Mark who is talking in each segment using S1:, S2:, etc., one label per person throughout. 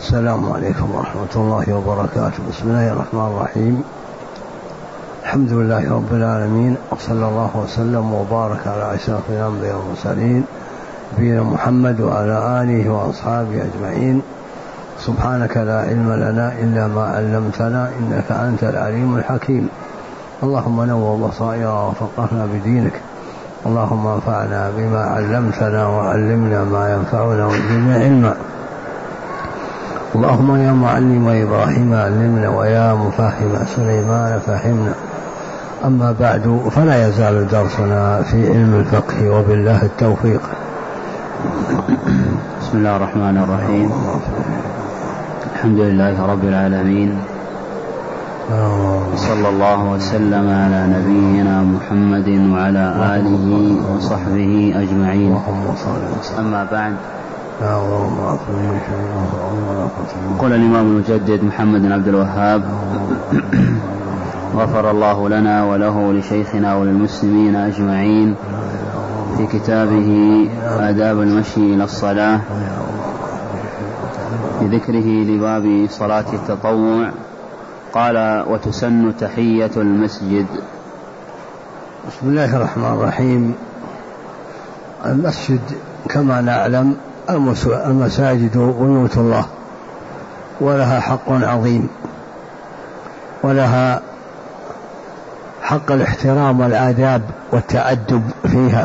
S1: السلام عليكم ورحمة الله وبركاته. بسم الله الرحمن الرحيم. الحمد لله رب العالمين، وصلى الله وسلم وبارك على أشرف الأنبياء والمرسلين نبينا محمد وعلى آله وأصحابه أجمعين. سبحانك لا علم لنا إلا ما علمتنا إنك أنت العليم الحكيم. اللهم نور بصائرنا وفقهنا بدينك. اللهم انفعنا بما علمتنا وعلمنا ما ينفعنا وزدنا علما. اللهم يا معلم إبراهيم علمنا ويا مفهم سليمان فهمنا. أما بعد، فلا يزال درسنا في علم الفقه وبالله التوفيق.
S2: بسم الله الرحمن الرحيم. الحمد لله رب العالمين، صلى الله وسلم على نبينا محمد وعلى آله وصحبه أجمعين. أما بعد، قال الإمام المجدد محمد بن عبد الوهاب غفر الله لنا وله لشيخنا وللمسلمين أجمعين في كتابه آداب المشي إلى الصلاة، بذكره لباب صلاة التطوع، قال: وتسن تحية المسجد.
S1: بسم الله الرحمن الرحيم. المسجد كما نعلم المساجد بيوت الله، ولها حق عظيم، ولها حق الاحترام والآداب والتأدب فيها.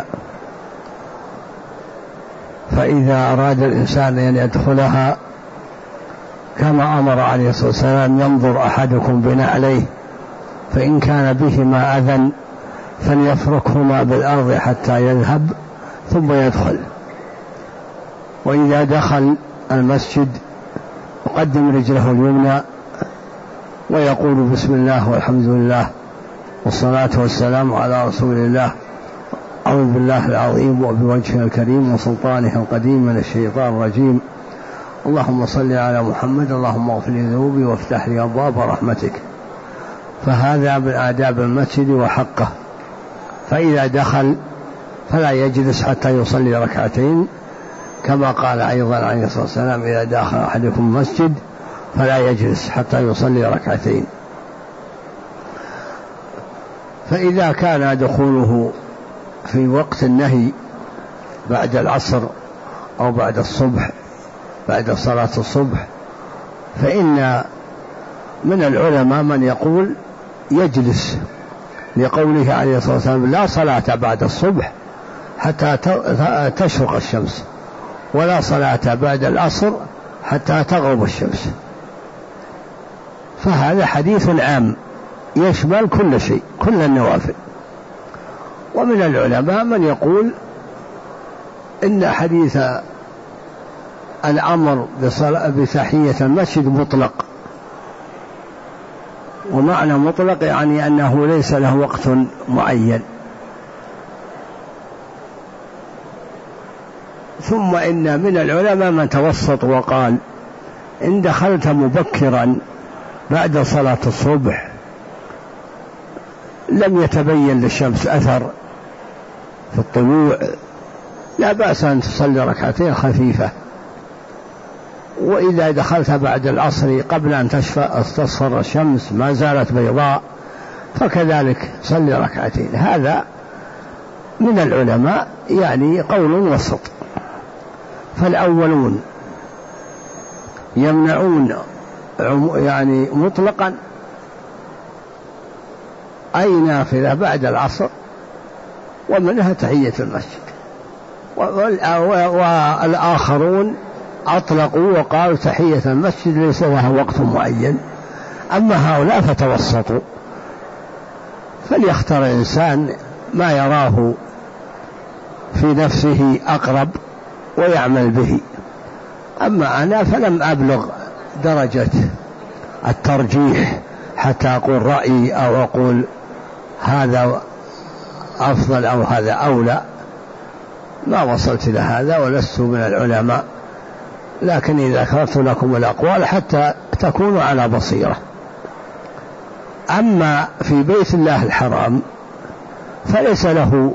S1: فإذا أراد الإنسان أن يدخلها كما أمر عليه الصلاة والسلام: ينظر أحدكم بنعليه، فإن كان بهما أذى فليفركهما بالأرض حتى يذهب ثم يدخل. وإذا دخل المسجد يقدم رجله اليمنى ويقول: بسم الله والحمد لله والصلاة والسلام على رسول الله، أعوذ بالله العظيم وبوجهه الكريم وسلطانه القديم من الشيطان الرجيم، اللهم صل على محمد، اللهم اغفر لي ذنوبي وافتح لي أبواب رحمتك. فهذا من آداب المسجد وحقه. فإذا دخل فلا يجلس حتى يصلي ركعتين، كما قال أيضا عليه الصلاة والسلام: إذا دخل أحدكم مسجد فلا يجلس حتى يصلي ركعتين. فإذا كان دخوله في وقت النهي بعد العصر أو بعد الصبح، بعد صلاة الصبح، فإن من العلماء من يقول يجلس، لقوله عليه الصلاة والسلام: لا صلاة بعد الصبح حتى تشرق الشمس، ولا صلاة بعد العصر حتى تغرب الشمس. فهذا حديث عام يشمل كل شيء، كل النوافل. ومن العلماء من يقول إن حديث الأمر بتحية المسجد مطلق، ومعنى مطلق يعني أنه ليس له وقت معين. ثم إن من العلماء من توسط وقال: إن دخلت مبكرا بعد صلاة الصبح لم يتبين للشمس أثر في الطلوع، لا بأس أن تصلي ركعتين خفيفة. وإذا دخلت بعد العصر قبل أن تصفر الشمس ما زالت بيضاء، فكذلك صلي ركعتين. هذا من العلماء يعني قول وسط. فالأولون يمنعون يعني مطلقا أي نافلة بعد العصر، ومنها تحية المسجد. والآخرون أطلقوا وقالوا تحية المسجد ليس لها وقت معين. أما هؤلاء فتوسطوا، فليختار الإنسان ما يراه في نفسه أقرب ويعمل به. أما أنا فلم أبلغ درجة الترجيح حتى أقول رأيي أو أقول هذا أفضل أو هذا أولى، ما وصلت إلى هذا ولست من العلماء، لكن إذا ذكرت لكم الأقوال حتى تكونوا على بصيرة. أما في بيت الله الحرام فليس له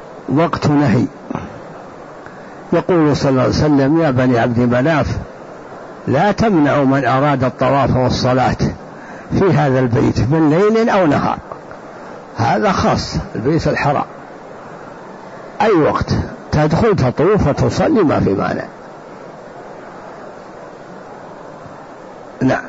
S1: وقت نهي. يقول صلى الله عليه وسلم: يا بني عبد مناف لا تمنع من أراد الطواف والصلاة في هذا البيت من ليل أو نهار، هذا خاص البيت الحرام، أي وقت تدخل تطوف وتصلي ما في مانع. نعم.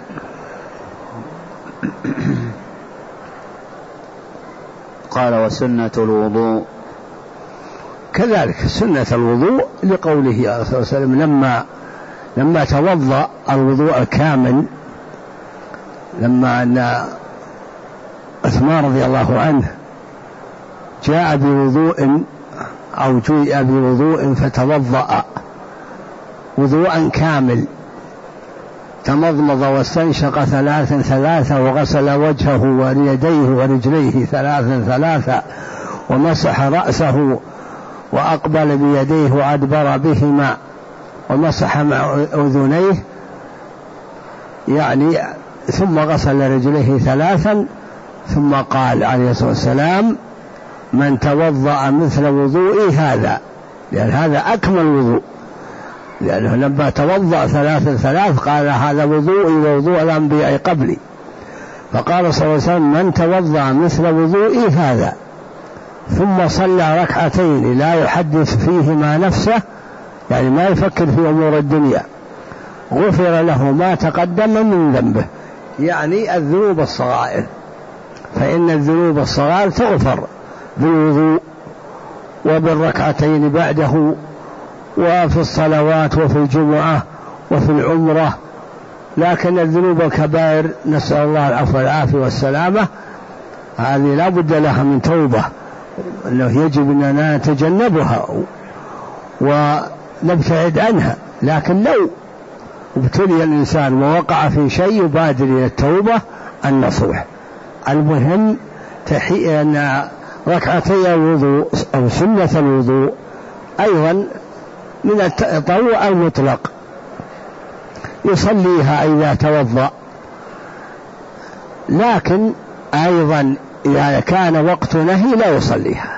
S2: قال وسنة الوضوء
S1: كذلك سنة الوضوء لقوله صلى الله عليه وسلم لما توضأ الوضوء الكامل، لما أن عثمان رضي الله عنه جاء بوضوء أو جيء بوضوء فتوضأ وضوءا كامل، تمضمض واستنشق ثلاثا وغسل وجهه ويديه ورجليه ثلاثا ومسح رأسه وأقبل بيديه وأدبر بهما ومسح مع أذنيه، يعني ثم غسل رجليه ثلاثا، ثم قال عليه الصلاة والسلام من توضأ مثل وضوئي هذا، لأن هذا أكمل وضوء، لأنه لما توضأ ثلاث قال هذا وضوئي ووضوء الأنبياء قبلي، فقال صلى الله عليه وسلم من توضأ مثل وضوئي هذا ثم صلى ركعتين لا يحدث فيهما نفسه، يعني ما يفكر في أمور الدنيا، غفر له ما تقدم من ذنبه، يعني الذنوب الصغائر، فإن الذنوب الصغائر تغفر بالوضوء وبالركعتين بعده وفي الصلوات وفي الجمعة وفي العمرة، لكن الذنوب الكبائر نسأل الله العفو والعافية والسلامة هذه لا بد لها من توبة، أنه يجب أننا نتجنبها ونبتعد عنها، لكن لو ابتلي الإنسان ووقع في شيء يبادر إلى التوبة النصوح. المهم أن ركعتي الوضوء أو سنة الوضوء أيضا من التطوع المطلق، يصليها إذا توضأ، لكن أيضا إذا كان وقت نهي لا يصليها.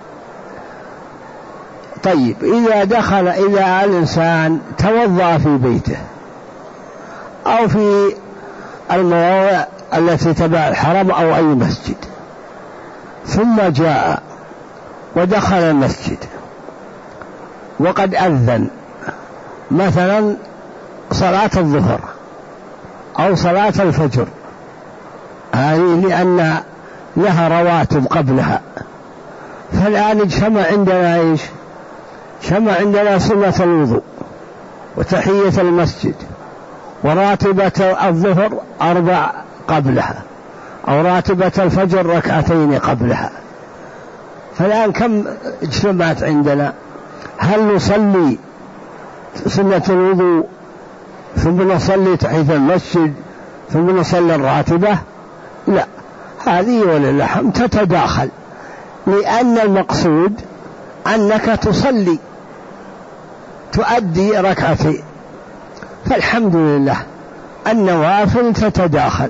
S1: طيب إذا الإنسان توضأ في بيته أو في المواضع التي تبع الحرم أو أي مسجد، ثم جاء ودخل المسجد وقد أذن مثلا صلاة الظهر أو صلاة الفجر، هذه لأن لها رواتب قبلها، فالآن اجتمع عندنا إيش؟ اجتمع عندنا سنة الوضوء وتحية المسجد وراتبة الظهر 4 قبلها أو راتبة الفجر 2 قبلها، فالآن كم اجتمعت عندنا؟ هل نصلي سنة الوضوء ثم نصلي تحية المسجد ثم نصلي الراتبة؟ لا، هذه وللحم تتداخل، لأن المقصود أنك تصلي تؤدي 2، فالحمد لله النوافل تتداخل،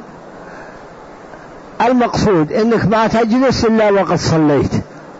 S1: المقصود أنك ما تجلس إلا وقد صليت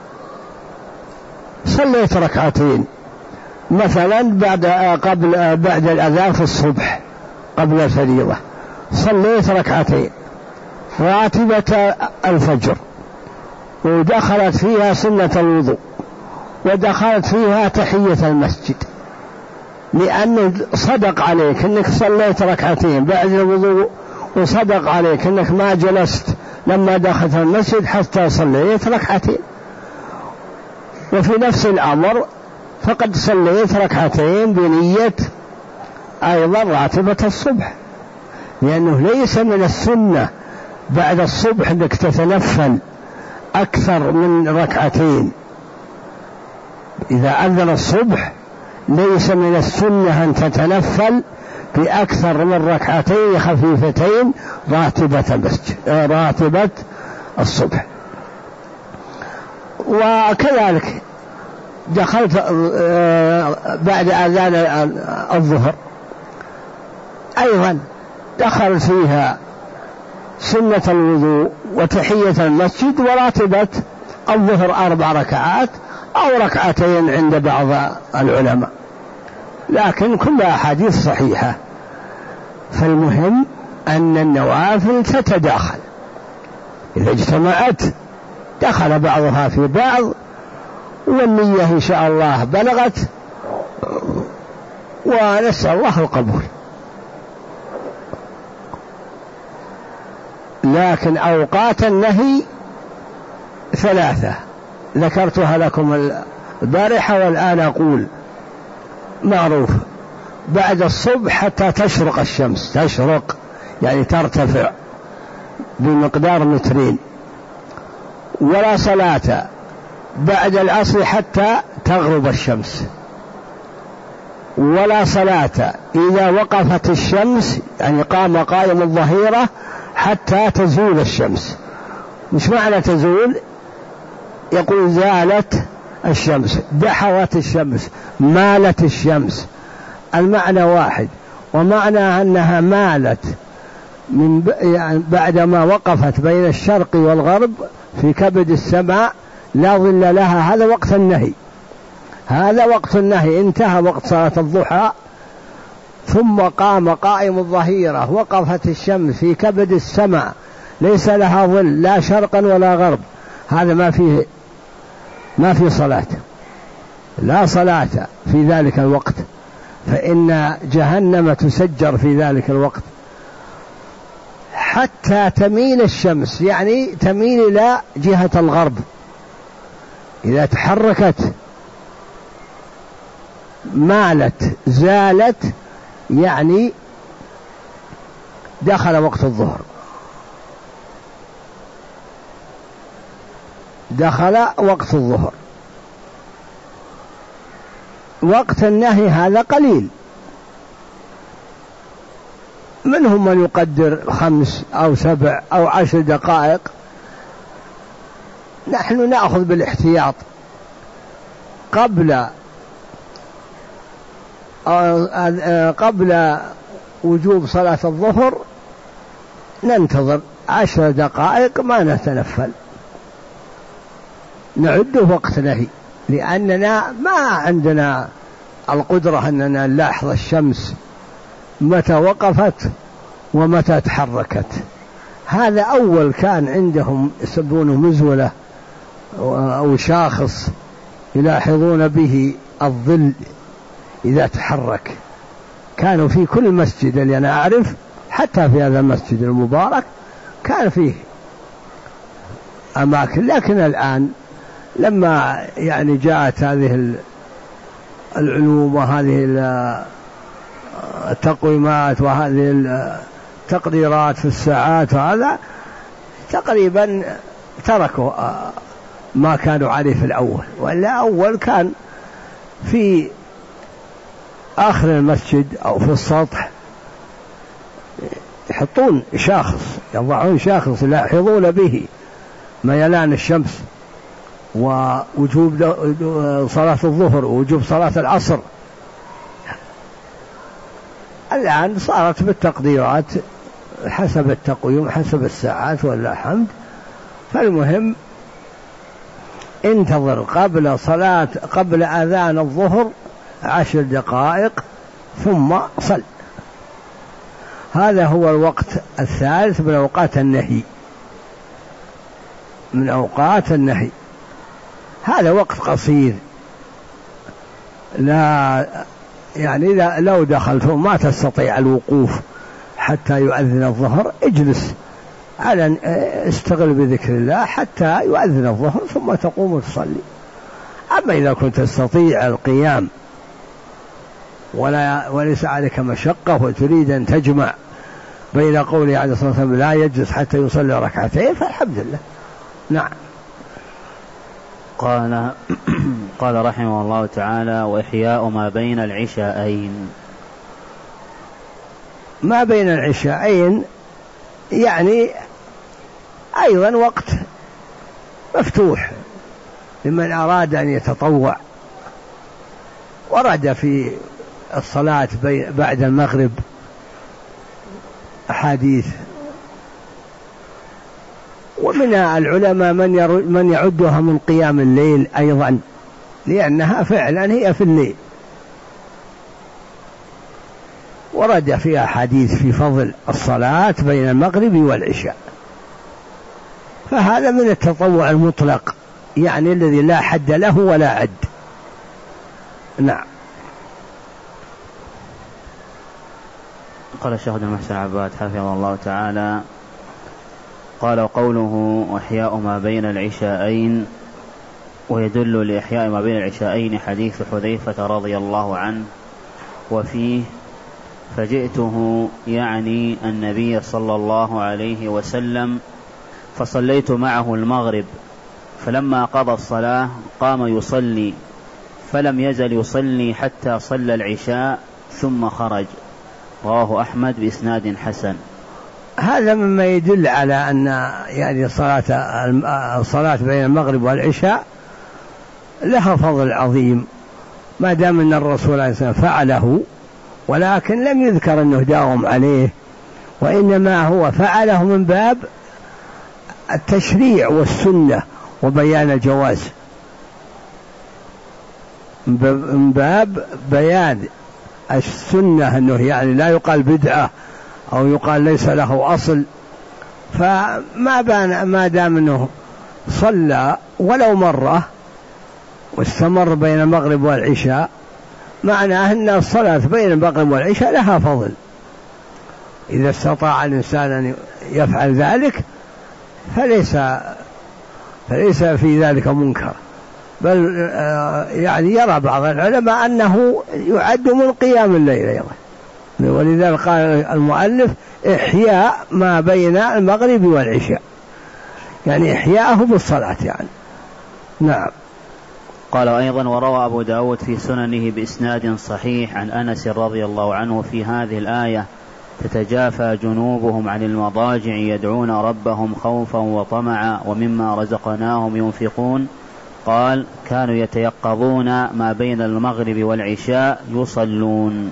S1: 2 مثلا بعد الأذان في الصبح قبل الفريضة، صليت 2 راتبة الفجر ودخلت فيها سنة الوضوء ودخلت فيها تحية المسجد، لأنه صدق عليك أنك صليت 2 بعد الوضوء، وصدق عليك أنك ما جلست لما دخلت المسجد حتى صليت 2، وفي نفس الأمر فقد صليت 2 بنية أيضا راتبة الصبح، لأنه ليس من السنة بعد الصبح أنك تتنفل أكثر من 2، إذا أذن الصبح ليس من السنة أن تتنفل بأكثر من 2 خفيفتين راتبة الصبح. وكذلك دخلت بعد أذان الظهر أيضا دخل فيها سنة الوضوء وتحية المسجد وراتبة الظهر 4 ركعات أو 2 عند بعض العلماء، لكن كلها أحاديث صحيحة فالمهم أن النوافل تتداخل، إذا اجتمعت دخل بعضها في بعض، والنية إن شاء الله بلغت، ونسأل الله القبول. لكن أوقات النهي 3 ذكرتها لكم البارحة والآن أقول معروف: بعد الصبح حتى تشرق الشمس، تشرق يعني ترتفع بمقدار 2 متر، ولا صلاة بعد العصر حتى تغرب الشمس، ولا صلاة إذا وقفت الشمس يعني قام قائم الظهيرة حتى تزول الشمس. مش معنى تزول؟ يقول زالت الشمس، دحوت الشمس، مالت الشمس، المعنى واحد. ومعنى أنها مالت يعني بعدما وقفت بين الشرق والغرب في كبد السماء لا ظل لها، هذا وقت النهي، هذا وقت النهي، انتهى وقت صلاة الضحى. ثم قام قائم الظهيرة، وقفت الشمس في كبد السماء ليس لها ظل لا شرقا ولا غرب، هذا ما في صلاة، لا صلاة في ذلك الوقت، فإن جهنم تسجر في ذلك الوقت حتى تميل الشمس، يعني تميل إلى جهة الغرب. إذا تحركت مالت زالت، يعني دخل وقت الظهر، دخل وقت الظهر. وقت النهي هذا قليل، منهم من يقدر 5 أو 7 أو 10 دقائق، نحن نأخذ بالاحتياط. قبل وجوب صلاة الظهر ننتظر 10 دقائق، ما نتنفل، نعده وقت نهي، لأننا ما عندنا القدرة أننا نلاحظ الشمس متى وقفت ومتى تحركت. هذا أول كان عندهم يسمونه مزولة أو شاخص يلاحظون به الظل إذا تحرك، كانوا في كل مسجد اللي أنا أعرف، حتى في هذا المسجد المبارك كان فيه أماكن. لكن الآن لما يعني جاءت هذه العلوم وهذه التقويمات وهذه التقديرات في الساعات، وهذا تقريبا تركوا ما كانوا عليه في الأول. وإلا أول كان في آخر المسجد أو في السطح يحطون شاخص، يضعون شاخص يلاحظون به ميلان الشمس ووجوب صلاة الظهر ووجوب صلاة العصر. الآن صارت بالتقديرات حسب التقويم حسب الساعات والله الحمد. فالمهم انتظر قبل أذان الظهر 10 دقائق ثم صل. هذا هو الوقت الثالث من أوقات النهي، من أوقات النهي. هذا وقت قصير، لا يعني لو دخلت ما تستطيع الوقوف حتى يؤذن الظهر، اجلس على استغل بذكر الله حتى يؤذن الظهر ثم تقوم وتصلي. أما إذا كنت تستطيع القيام وليس عليك مشقة وتريد أن تجمع بين قوله عليه الصلاة والسلام لا يجلس حتى يصلي ركعتين، فالحمد لله. نعم.
S2: قال رحمه الله تعالى: وإحياء ما بين العشاءين.
S1: ما بين العشاءين يعني أيضا وقت مفتوح لمن أراد أن يتطوع. ورد في الصلاة بعد المغرب أحاديث، ومن العلماء من يعدها من قيام الليل أيضا، لأنها فعلا هي في الليل. ورد فيها حديث في فضل الصلاة بين المغرب والعشاء، فهذا من التطوع المطلق، يعني الذي لا حد له ولا عد. نعم.
S2: قال الشيخ المحسن عباد حفظه الله تعالى: قال قوله وإحياء ما بين العشاءين، ويدل لإحياء ما بين العشاءين حديث حذيفة رضي الله عنه وفيه: فجئته يعني النبي صلى الله عليه وسلم فصليت معه المغرب، فلما قضى الصلاة قام يصلي، فلم يزل يصلي حتى صلى العشاء ثم خرج. رواه أحمد بإسناد حسن.
S1: هذا مما يدل على أن يعني الصلاة بين المغرب والعشاء لها فضل عظيم، ما دام أن الرسول عليه الصلاة والسلام فعله، ولكن لم يذكر أنه داوم عليه، وإنما هو فعله من باب التشريع والسنة وبيان الجواز، من باب بيان السنة، أنه يعني لا يقال بدعة أو يقال ليس له أصل. ما دام أنه صلى ولو مرة واستمر بين المغرب والعشاء، معناه أن الصلاة بين المغرب والعشاء لها فضل. إذا استطاع الإنسان أن يفعل ذلك فليس في ذلك منكر، بل يعني يرى بعض العلماء أنه يعد من قيام الليل أيضا، ولذلك قال المؤلف إحياء ما بين المغرب والعشاء، يعني إحياءه بالصلاة يعني. نعم.
S2: قال أيضا: وروى أبو داود في سننه بإسناد صحيح عن أنس رضي الله عنه في هذه الآية: تتجافى جنوبهم عن المضاجع يدعون ربهم خوفا وطمعا ومما رزقناهم ينفقون. قال: كانوا يتيقظون ما بين المغرب والعشاء يصلون.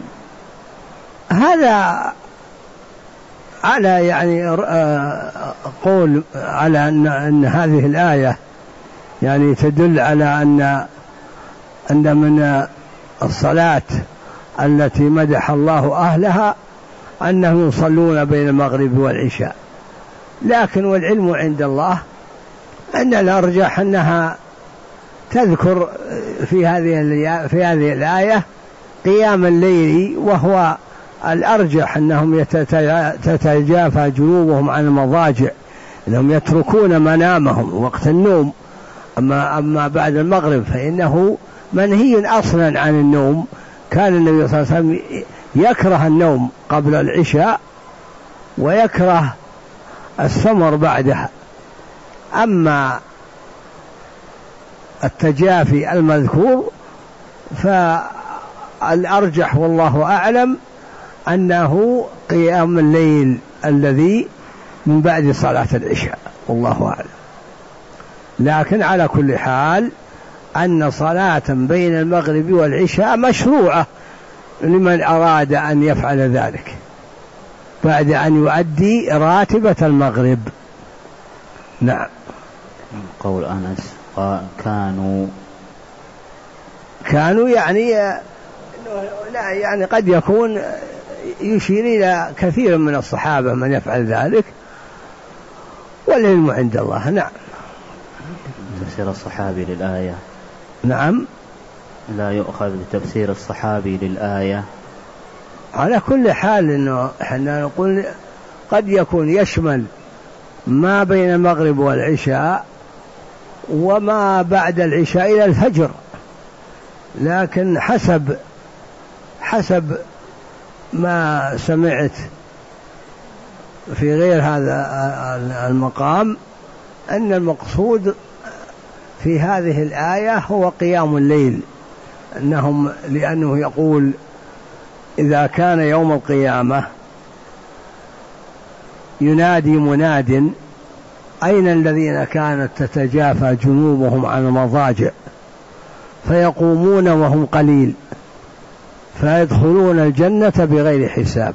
S1: هذا على يعني قول على أن هذه الآية يعني تدل على أن من الصلاة التي مدح الله أهلها أنهم يصلون بين المغرب والعشاء، لكن والعلم عند الله أن الأرجح أنها تذكر في هذه الآية قيام الليل، وهو الأرجح أنهم تتجافى جنوبهم عن المضاجع، أنهم يتركون منامهم وقت النوم. أما بعد المغرب فإنه منهي أصلا عن النوم، كان النبي صلى الله عليه وسلم يكره النوم قبل العشاء ويكره السمر بعدها. أما التجافي المذكور فالأرجح والله أعلم أنه قيام الليل الذي من بعد صلاة العشاء، والله أعلم. لكن على كل حال أن صلاة بين المغرب والعشاء مشروعة لمن أراد أن يفعل ذلك بعد أن يؤدي راتبة المغرب. نعم.
S2: قول أنس
S1: كانوا يعني قد يكون يشير إلى كثير من الصحابة من يفعل ذلك، والعلم عند الله. نعم.
S2: تفسير الصحابي للآية.
S1: نعم.
S2: لا يؤخذ بتفسير الصحابي للآية.
S1: على كل حال إنه إحنا نقول قد يكون يشمل ما بين المغرب والعشاء وما بعد العشاء إلى الفجر، لكن حسب ما سمعت في غير هذا المقام أن المقصود في هذه الآية هو قيام الليل، لأنه يقول: إذا كان يوم القيامة ينادي مناد أين الذين كانت تتجافى جنوبهم عن المضاجع، فيقومون وهم قليل فيدخلون الجنة بغير حساب.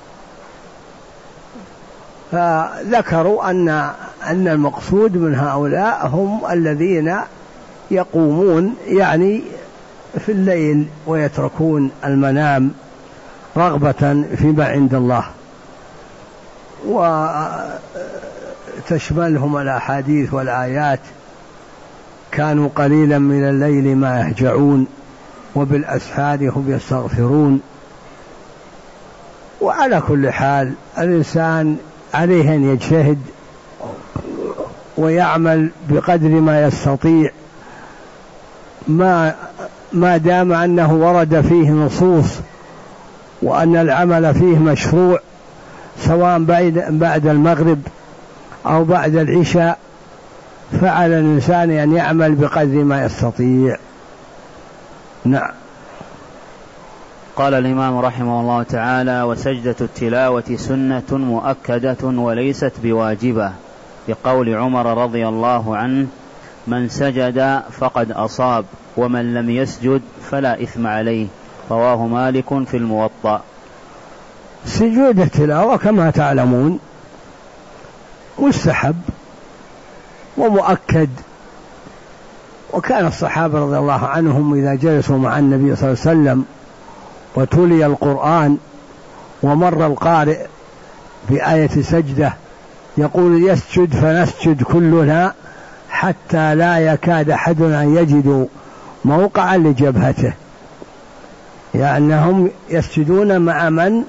S1: فذكروا أن المقصود من هؤلاء هم الذين يقومون يعني في الليل ويتركون المنام رغبة فيما عند الله، وتشملهم الأحاديث والآيات: كانوا قليلا من الليل ما يهجعون وبالأسحار هم يستغفرون. وعلى كل حال الإنسان عليه أن يجتهد ويعمل بقدر ما يستطيع، ما دام أنه ورد فيه نصوص وأن العمل فيه مشروع، سواء بعد المغرب أو بعد العشاء، فعلى الإنسان أن يعمل بقدر ما يستطيع. نعم.
S2: قال الإمام رحمه الله تعالى: وسجدة التلاوة سنة مؤكدة وليست بواجبة، بقول عمر رضي الله عنه: من سجد فقد أصاب، ومن لم يسجد فلا إثم عليه. رواه مالك في الموطأ.
S1: سجود التلاوة كما تعلمون مستحب ومؤكد، وكان الصحابة رضي الله عنهم إذا جلسوا مع النبي صلى الله عليه وسلم وتلي القرآن ومر القارئ بآية سجدة يقول: يسجد فنسجد كلنا حتى لا يكاد أحد أن يجد موقعا لجبهته، يعني أنهم يسجدون مع من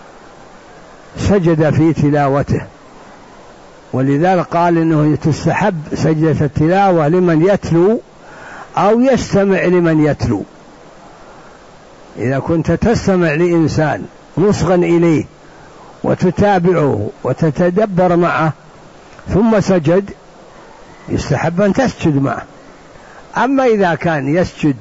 S1: سجد في تلاوته. ولذلك قال إنه تستحب سجدة التلاوة لمن يتلو أو يستمع لمن يتلو. إذا كنت تستمع لإنسان مصغا إليه وتتابعه وتتدبر معه ثم سجد، يستحب أن تسجد معه. أما إذا كان يسجد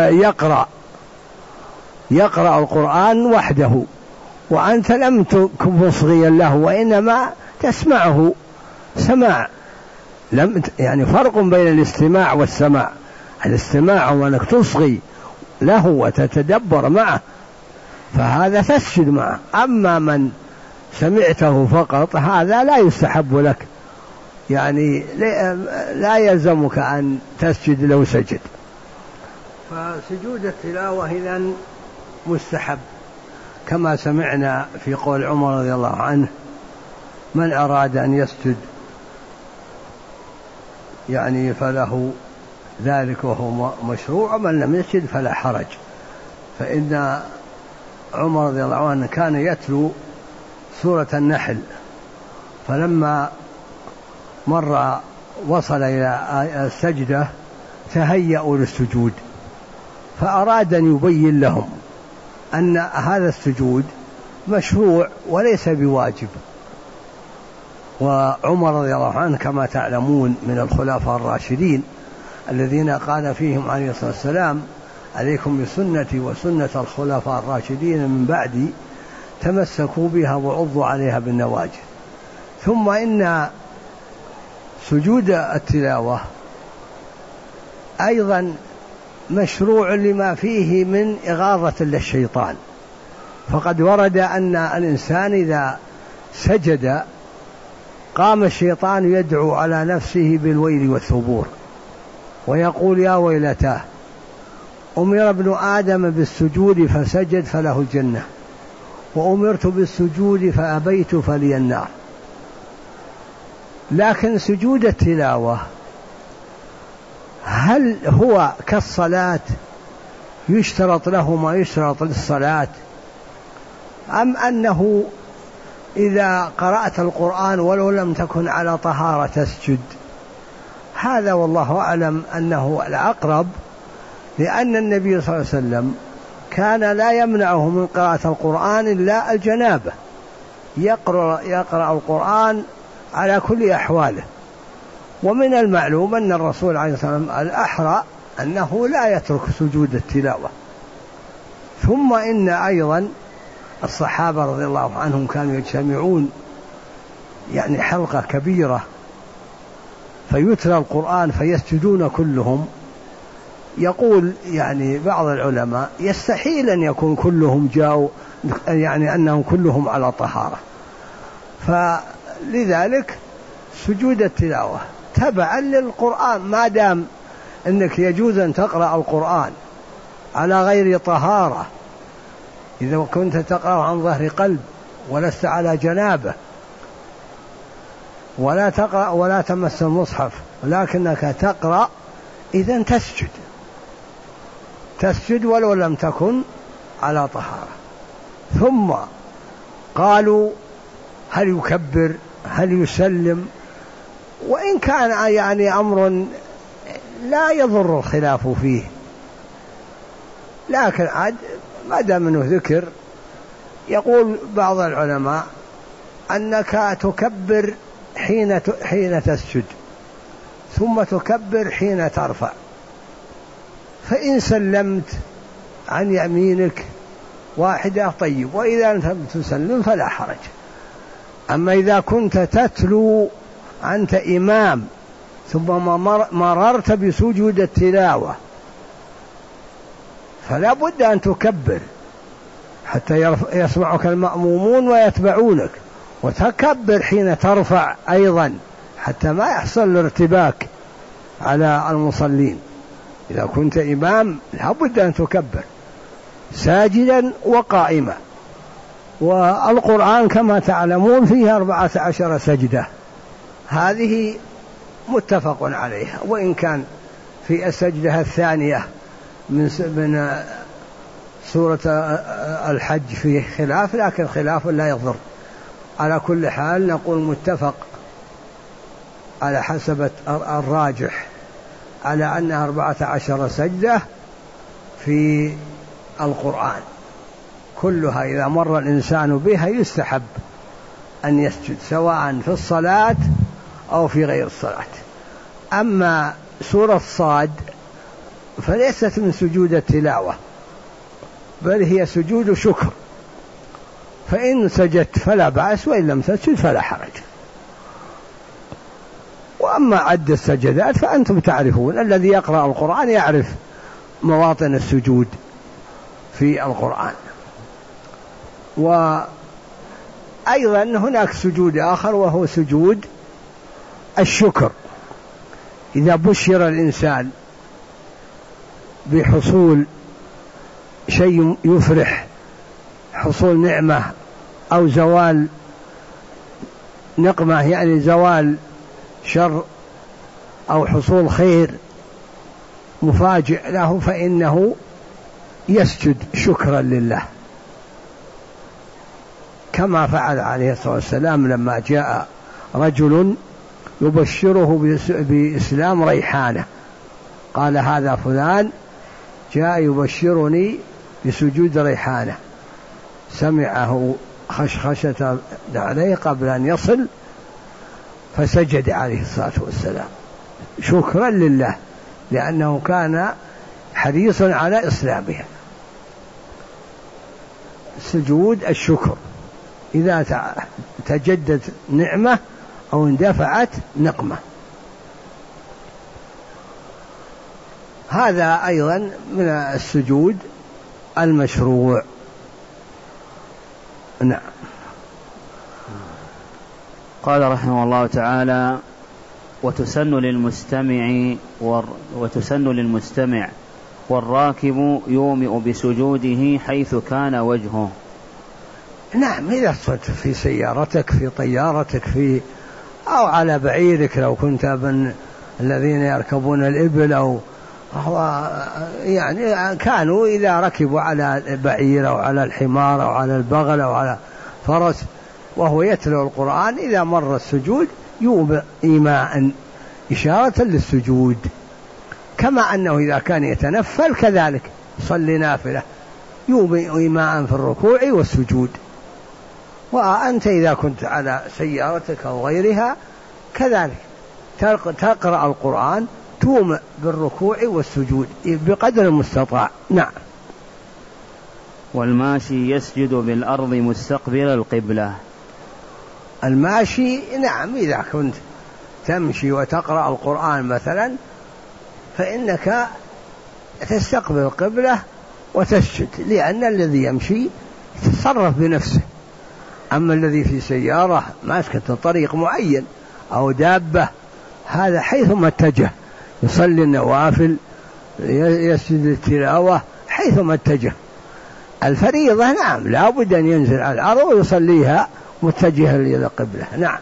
S1: يقرأ القرآن وحده وأنت لم تكن مصغيا له وإنما تسمعه سماع، يعني فرق بين الاستماع والسماع. الاستماع هو أنك تصغي له وتتدبر معه، فهذا تسجد معه. أما من سمعته فقط هذا لا يستحب لك، يعني لا يلزمك أن تسجد لو سجد. فسجود التلاوة إذن مستحب، كما سمعنا في قول عمر رضي الله عنه: من أراد أن يسجد يعني فله ذلك وهو مشروع، ومن لم يسجد فلا حرج. فإن عمر رضي الله عنه كان يتلو سورة النحل، فلما وصل إلى السجدة تهيأوا للسجود، فأراد أن يبين لهم أن هذا السجود مشروع وليس بواجب. وعمر رضي الله عنه كما تعلمون من الخلفاء الراشدين الذين قال فيهم عليه الصلاة والسلام: عليكم بسنتي وسنة الخلفاء الراشدين من بعدي، تمسكوا بها وعضوا عليها بالنواجذ. ثم إن سجود التلاوة أيضا مشروع لما فيه من إغاظة للشيطان، فقد ورد أن الإنسان إذا سجد قام الشيطان يدعو على نفسه بالويل والثبور ويقول: يا ويلتاه، أمر ابن آدم بالسجود فسجد فله الجنة، وأمرت بالسجود فأبيت فلي النار. لكن سجود التلاوة هل هو كالصلاة يشترط له ما يشترط للصلاة، أم أنه إذا قرأت القرآن ولو لم تكن على طهارة تسجد؟ هذا والله أعلم أنه الأقرب، لأن النبي صلى الله عليه وسلم كان لا يمنعه من قراءة القرآن إلا الجنابة، يقرأ القرآن على كل أحواله. ومن المعلوم أن الرسول عليه الصلاة والسلام الأحرى أنه لا يترك سجود التلاوة. ثم إن أيضا الصحابة رضي الله عنهم كانوا يجتمعون يعني حلقة كبيرة فيتلى القرآن فيسجدون كلهم. يقول يعني بعض العلماء يستحيل أن يكون كلهم جاءوا، يعني أنهم كلهم على طهارة، فلذلك سجود التلاوة تبعا للقرآن، ما دام أنك يجوز أن تقرأ القرآن على غير طهارة إذا كنت تقرأ عن ظهر قلب ولست على جنابه ولا تقرأ ولا تمس المصحف ولكنك تقرأ، إذن تسجد ولو لم تكن على طهارة. ثم قالوا هل يكبر هل يسلم، وإن كان يعني أمر لا يضر الخلاف فيه، لكن عاد ما دام منه ذكر، يقول بعض العلماء أنك تكبر حين تسجد ثم تكبر حين ترفع، فإن سلمت عن يمينك واحدة طيب، وإذا لم تسلم فلا حرج. أما إذا كنت تتلو أنت إمام ثم مررت بسجود التلاوة فلا بد أن تكبر حتى يسمعك المأمومون ويتبعونك، وتكبر حين ترفع أيضا حتى ما يحصل الارتباك على المصلين. إذا كنت إمام لا بد أن تكبر ساجدا وقائما. والقرآن كما تعلمون فيه 14 سجدة، هذه متفق عليها، وإن كان في السجدة الثانية من سورة الحج فيه خلاف، لكن خلاف لا يضر. على كل حال نقول متفق على حسب الراجح على أنها 14 سجدة في القرآن، كلها إذا مر الإنسان بها يستحب أن يسجد سواء في الصلاة أو في غير الصلاة. أما سورة صاد فليست من سجود التلاوة بل هي سجود شكر، فإن سجدت فلا بأس وإن لم تسجد فلا حرج. وأما عد السجدات فأنتم تعرفون، الذي يقرأ القرآن يعرف مواطن السجود في القرآن. وأيضا هناك سجود آخر وهو سجود الشكر، إذا بشر الإنسان بحصول شيء يفرح، حصول نعمة أو زوال نقمة يعني زوال شر أو حصول خير مفاجئ له، فإنه يسجد شكرا لله، كما فعل عليه الصلاة والسلام لما جاء رجل يبشره بإسلام ريحانة، قال هذا فلان جاء يبشرني بسجود ريحانة، سمعه خشخشة عليه قبل أن يصل فسجد عليه الصلاة والسلام شكرا لله، لأنه كان حريصا على إسلامها. سجود الشكر إذا تجدد نعمة أو اندفعت نقمة، هذا أيضا من السجود المشروع. نعم.
S2: قال رحمه الله تعالى: وتسن للمستمع والراكب يومئ بسجوده حيث كان وجهه.
S1: نعم، إذا صرت في سيارتك في طيارتك أو على بعيرك، لو كنت من الذين يركبون الإبل أو يعني كانوا إذا ركبوا على البعير أو على الحمار أو على البغل أو على فرس وهو يتلو القرآن، إذا مر السجود يومئ إيماء إشارة للسجود، كما أنه إذا كان يتنفل كذلك صلي نافلة يومئ إيماء في الركوع والسجود. وأنت إذا كنت على سيارتك أو غيرها كذلك تقرأ القرآن تومئ بالركوع والسجود بقدر المستطاع. نعم.
S2: والماشي يسجد بالأرض مستقبل القبلة.
S1: الماشي نعم، إذا كنت تمشي وتقرأ القرآن مثلا فإنك تستقبل القبلة وتسجد، لأن الذي يمشي يتصرف بنفسه، أما الذي في سيارة ماسكة طريق معين أو دابة هذا حيثما اتجه يصلي النوافل يسجد التلاوة حيثما اتجه، الفريضة نعم لا بد أن ينزل على الأرض ويصليها متجها إلى القبلة. نعم.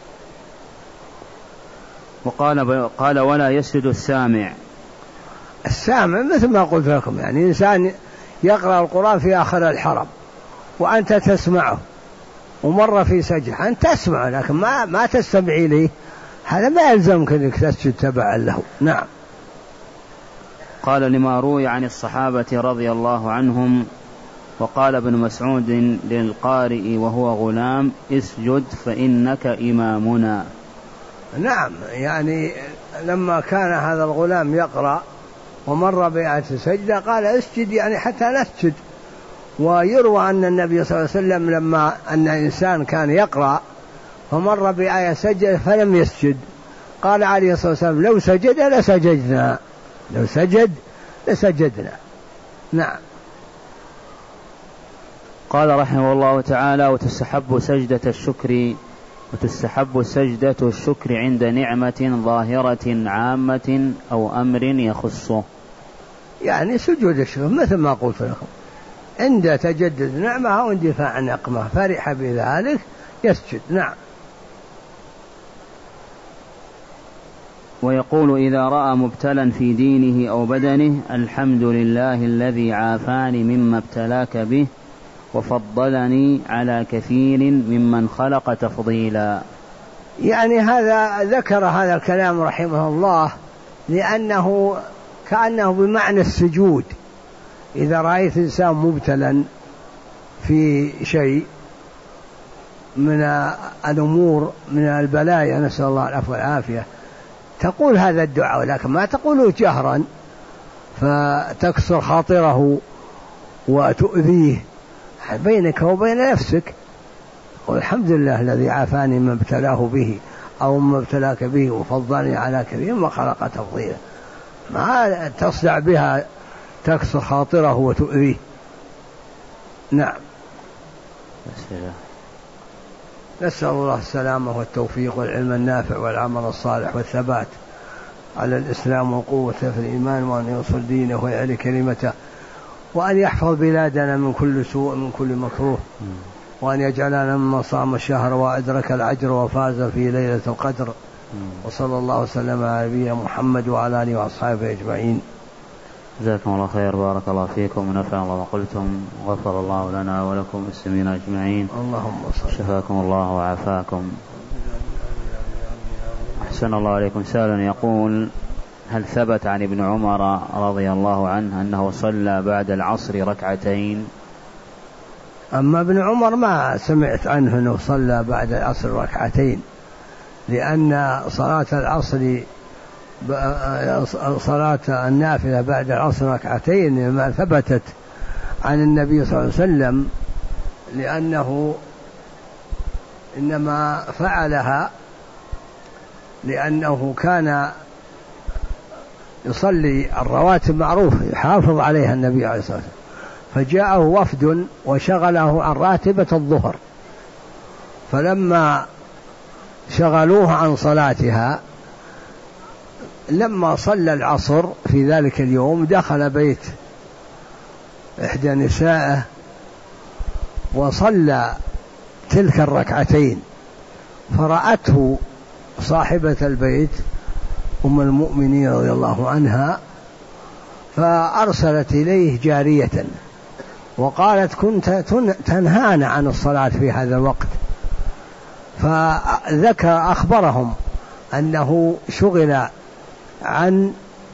S2: قال ولا يسجد السامع.
S1: السامع مثل ما قلت لكم، يعني إنسان يقرأ القرآن في آخر الحرم وأنت تسمعه ومر في سجدة، أنت تسمع لكن ما تستمع إليه، هذا ما يلزمك أنك تسجد تبعا له. نعم.
S2: قال لما روي عن الصحابة رضي الله عنهم. وقال ابن مسعود للقارئ وهو غلام اسجد فإنك إمامنا.
S1: نعم، يعني لما كان هذا الغلام يقرأ ومر بآية سجدة قال اسجد يعني حتى نسجد. ويروى أن النبي صلى الله عليه وسلم لما أن إنسان كان يقرأ فمر بآية سجدة فلم يسجد قال عليه الصلاة والسلام لو سجد لسجدنا، لو سجد لسجدنا. نعم.
S2: قال رحمه الله تعالى وتستحب سجدة الشكر عند نعمة ظاهرة عامة أو أمر يخصه.
S1: يعني سجود الشكر مثل ما قلت لكم عند تجدد نعمة أو اندفاع نقمة فرح بذلك يسجد. نعم.
S2: ويقول إذا رأى مبتلا في دينه أو بدنه الحمد لله الذي عافاني مما ابتلاك به وفضلني على كثير ممن خلق تفضيلا.
S1: يعني هذا ذكر هذا الكلام رحمه الله لأنه كأنه بمعنى السجود. إذا رأيت إنسان مبتلا في شيء من الأمور من البلايا نسأل الله العفو والعافية تقول هذا الدعاء، ولكن ما تقوله جهرا فتكسر خاطره وتؤذيه بينك وبين نفسك. والحمد لله الذي عافاني ما ابتلاه به أو ما ابتلاك به وفضلني على كثير ما خلق تفضيلا، ما تصدع بها تكسر خاطره وتؤذيه. نعم. نسأل الله السلامة والتوفيق والعلم النافع والعمل الصالح والثبات على الإسلام وقوة في الإيمان، وأن ينصر دينه ويعلي كلمته، وأن يحفظ بلادنا من كل سوء من كل مكروه، وأن يجعلنا ممن صام الشهر وأدرك العجر وفاز في ليلة القدر. وصلى الله وسلم على نبينا محمد وعلى آله وأصحابه أجمعين.
S2: جزاكم الله خير، بارك الله فيكم ونفع الله ما قلتم، غفر الله لنا ولكم المسلمين أجمعين.
S1: اللهم صل.
S2: شفاكم الله وعافاكم. أحسن الله عليكم. سائل يقول هل ثبت عن ابن عمر رضي الله عنه أنه صلى بعد العصر ركعتين؟
S1: أما ابن عمر ما سمعت عنه أنه صلى بعد العصر ركعتين، لأن صلاة العصر صلاة النافلة بعد العصر ركعتين ما ثبتت عن النبي صلى الله عليه وسلم، لأنه إنما فعلها لأنه كان يصلي الرواتب معروف يحافظ عليها النبي عليه الصلاة والسلام، فجاءه وفد وشغله عن راتبة الظهر، فلما شغلوه عن صلاتها لما صلى العصر في ذلك اليوم دخل بيت إحدى نسائه وصلى تلك الركعتين، فرأته صاحبة البيت أم المؤمنين رضي الله عنها، فأرسلت إليه جارية وقالت كنت تنهانا عن الصلاة في هذا الوقت، فذكر أخبرهم أنه شغل عن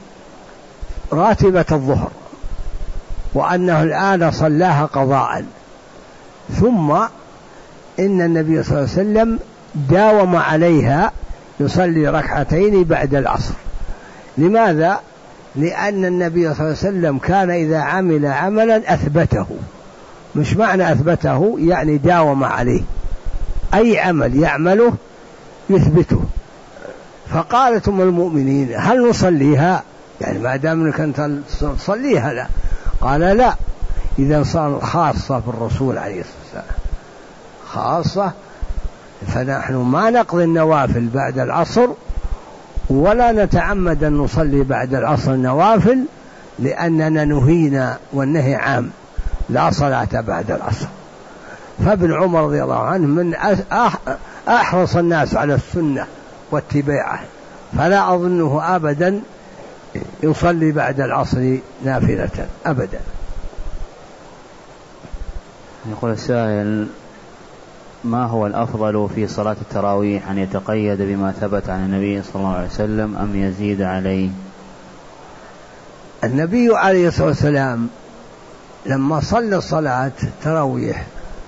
S1: راتبة الظهر وأنه الآن صلاها قضاء، ثم إن النبي صلى الله عليه وسلم داوم عليها يصلي ركعتين بعد العصر. لماذا؟ لأن النبي صلى الله عليه وسلم كان إذا عمل عملا أثبته، مش معنى أثبته يعني داوم عليه، أي عمل يعمله يثبته. فقالت أم المؤمنين هل نصليها؟ يعني ما دام أنك أنت تصليها لا. قال لا، إذا صار خاصة بالرسول عليه الصلاة والسلام خاصة، فنحن ما نقضي النوافل بعد العصر ولا نتعمد أن نصلي بعد العصر النوافل، لأننا نهينا والنهي عام، لا صلاة بعد العصر. فابن عمر رضي الله عنه من أحرص الناس على السنة واتباعه، فلا أظنه أبدا يصلي بعد العصر نافلة أبدا.
S2: يقول السائل: ما هو الأفضل في صلاة التراويح، أن يتقيد بما ثبت عن النبي صلى الله عليه وسلم أم يزيد عليه؟
S1: النبي عليه الصلاة والسلام لما صلى صلاة التراويح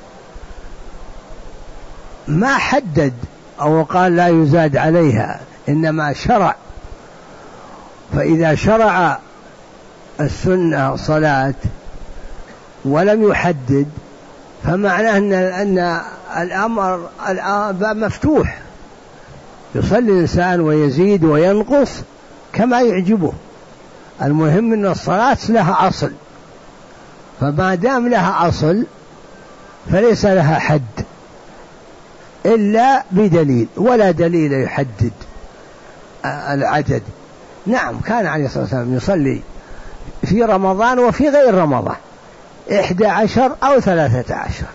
S1: ما حدد أو قال لا يزاد عليها، إنما شرع. فإذا شرع السنة صلاة ولم يحدد فمعناه أن الأمر الآن مفتوح، يصلي الإنسان ويزيد وينقص كما يعجبه. المهم أن الصلاة لها أصل، فما دام لها أصل فليس لها حد إلا بدليل، ولا دليل يحدد العدد. نعم، كان عليه الصلاة والسلام يصلي في رمضان وفي غير رمضان 11 أو 13.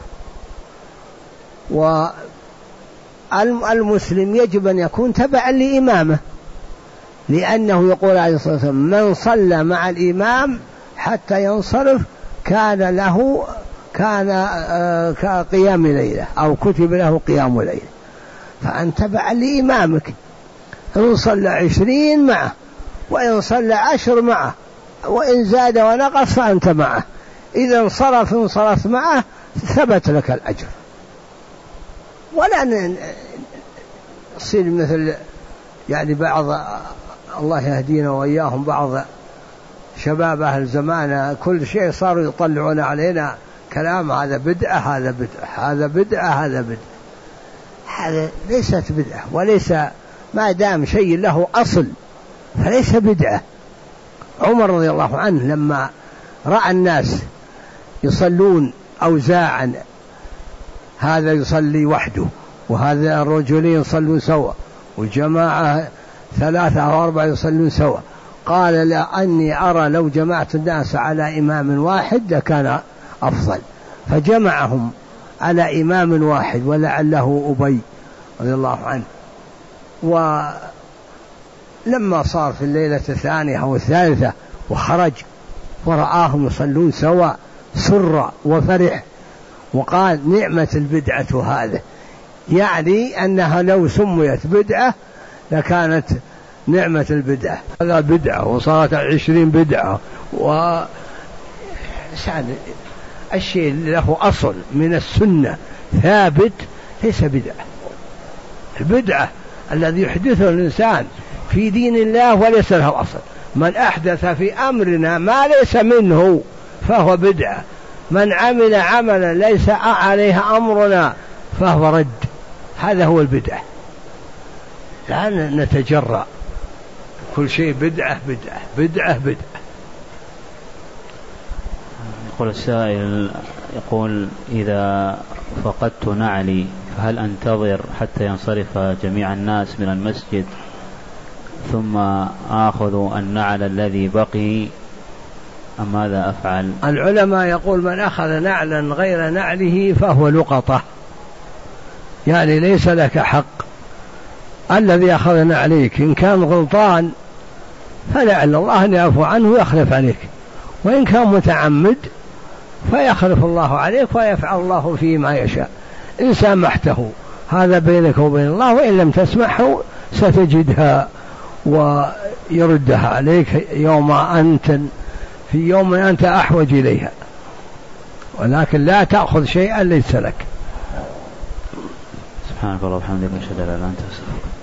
S1: والمسلم يجب أن يكون تبعا لإمامه، لأنه يقول عليه الصلاة والسلام: من صلى مع الإمام حتى ينصرف كان كقيام ليلة، أو كتب له قيام ليلة. فأنت تبعا لإمامك، إن صلى 20 معه، وإن صلى 10 معه، وإن زاد ونقص فأنت معه. إذا انصرف معه ثبت لك الأجر. ولا نصير مثل يعني بعض، الله يهدينا وإياهم، بعض شباب أهل زمانه كل شيء صاروا يطلعون علينا كلام: هذا بدعة، هذا بدعة، هذا بدعة، هذا بدعة. هذا ليست بدعة، وليس، ما دام شيء له أصل فليس بدعة. عمر رضي الله عنه لما رأى الناس يصلون أوزاعا، هذا يصلي وحده، وهذا الرجلين يصلون سوا، وجماعة 3 أو 4 يصلون سوا، قال: لأني أرى لو جمعت الناس على إمام واحد لكان أفضل. فجمعهم على إمام واحد، ولعله أبي رضي الله عنه. ولما صار في الليلة 2 أو 3 وخرج ورآهم يصلون سوا سر وفرح، وقال: نعمة البدعة هذه، يعني أنها لو سميت بدعة لكانت نعمة البدعة. هذا بدعة وصارت 20 بدعة. الشيء له أصل من السنة ثابت ليس بدعة. البدعة الذي يحدثه الإنسان في دين الله وليس له أصل. من أحدث في أمرنا ما ليس منه فهو بدعة. من عمل عملا ليس عليه أمرنا فهو رد. هذا هو البدعة. لا نتجرأ كل شيء بدعة بدعة بدعة بدعة.
S2: يقول السائل: يقول: إذا فقدت نعلي فهل أنتظر حتى ينصرف جميع الناس من المسجد ثم آخذ النعل الذي بقي أم ماذا أفعل؟
S1: العلماء يقول: من أخذ نعلا غير نعله فهو لقطة، يعني ليس لك حق. الذي أخذ نعليك إن كان غلطان فلعل الله أن يعفو عنه ويخلف عليك، وإن كان متعمد فيخلف الله عليك ويفعل الله فيه ما يشاء. إن سامحته هذا بينك وبين الله، وإن لم تسمحه ستجدها ويردها عليك في يوم أنت أحوج إليها، ولكن لا تأخذ شيئا ليس لك.
S2: سبحانك اللهم وبحمدك، أشهد أن لا إله إلا أنت، أستغفرك.